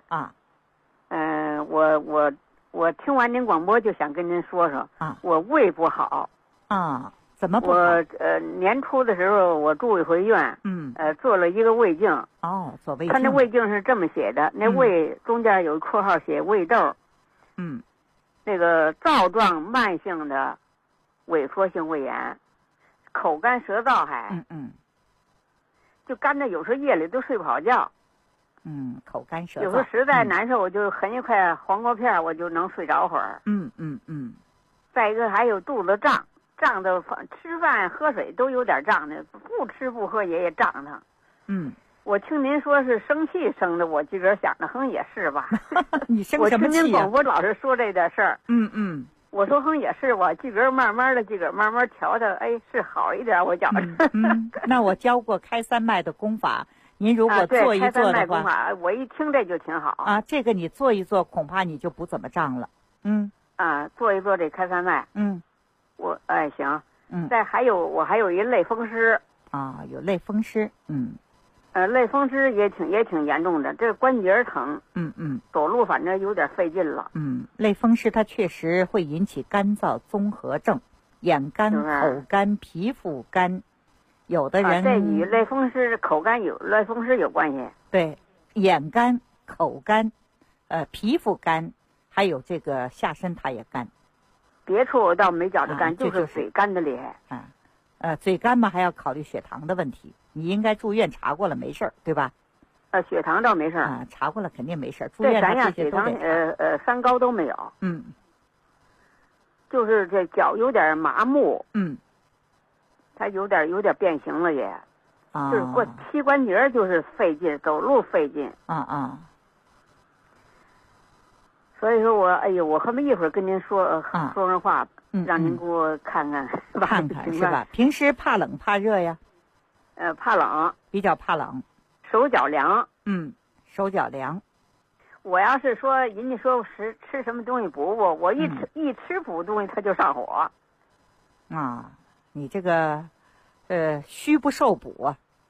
我听完您广播就想跟您说说我胃不好怎么不好？ 我年初的时候我住一回院，做了一个胃镜。 哦，做胃镜。 他那胃镜是这么写的，那胃中间有括号写胃窦。那个灶状慢性的萎缩性胃炎，口干舌燥还。就干的有时候夜里都睡不好觉。 口干舌燥。 有时候实在难受，我就啃一块黄瓜片，我就能睡着会儿。再一个还有肚子胀。胀的吃饭喝水都有点胀的，不吃不喝也胀腾。我听您说是生气生的，我自个儿想着哼也是吧。 你生什么气呀？ 我听您广播老是说这点事儿。我说哼也是，我自个儿慢慢调调，哎，是好一点，我觉着。 那我教过开三脉的功法，您如果做一做的话， 我一听这就挺好啊。这个你做一做，恐怕你就不怎么胀了。 做一做这开三脉。我行，再我还有一类风湿啊，有类风湿， 类风湿也挺严重的，这关节疼，走路反正有点费劲了， 类风湿它确实会引起干燥综合症，眼干、口干、皮肤干，有的人这与类风湿、口干类风湿有关系， 对，眼干、口干，皮肤干，还有这个下身它也干。 别处我倒没觉着干，就是嘴干的厉害。嘴干嘛还要考虑血糖的问题，你应该住院查过了，没事儿，对吧？ 血糖倒没事儿查过了肯定没事儿。住院这些都得三高都没有。就是这脚有点麻木。它有点变形了也。就是膝关节就是费劲，走路费劲。所以说我恨不得一会儿跟您说上话，让您给我看看是吧？平时怕冷怕热呀？ 怕冷， 比较怕冷， 手脚凉。 手脚凉。 我要是说人家说吃什么东西补我一吃补东西它就上火。 你这个虚不受补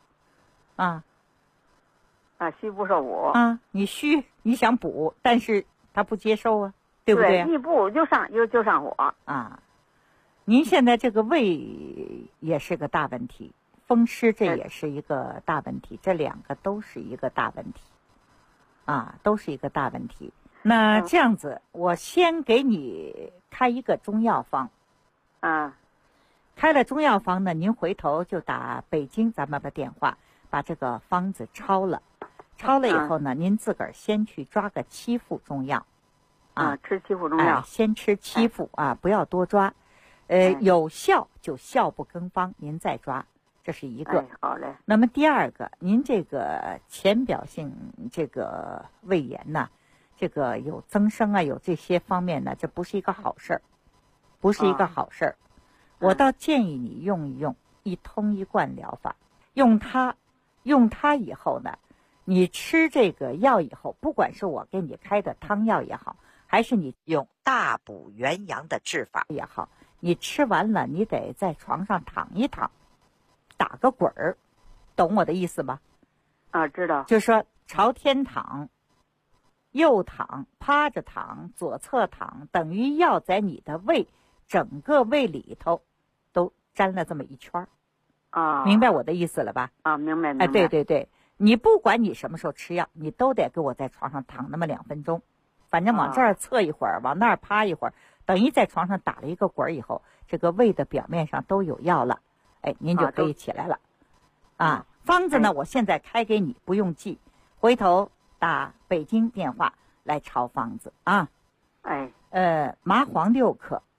虚不受补你虚你想补，但是他不接受啊，对不对？ 一补就上火您现在这个胃也是个大问题，风湿这也是一个大问题，这两个都是一个大问题都是一个大问题。那这样子，我先给你开一个中药方开了中药方呢，您回头就打北京咱们的电话，把这个方子抄了以后呢，您自个儿先去抓个7副中药吃7副中药， 先吃7副不要多抓，有效就效不更方，您再抓，这是一个。 好嘞。 那么第二个，您这个浅表性这个胃炎呢，这个有增生有这些方面呢，这不是一个好事儿，不是一个好事儿。我倒建议你用一用一通一贯疗法，用它以后呢，你吃这个药以后，不管是我给你开的汤药也好，还是你用大补元阳的治法也好，你吃完了你得在床上躺一躺，打个滚儿，懂我的意思吗？ 知道。 就是说朝天躺，右躺，趴着躺，左侧躺，等于要在你的胃整个胃里头都沾了这么一圈明白我的意思了吧？ 明白。 对对对，你不管你什么时候吃药，你都得给我在床上躺那么2分钟，反正往这儿侧一会儿，往那儿趴一会儿，等于在床上打了一个滚以后，这个胃的表面上都有药了，您就可以起来了。方子呢，我现在开给你，不用记，回头打北京电话来抄方子麻黄6克，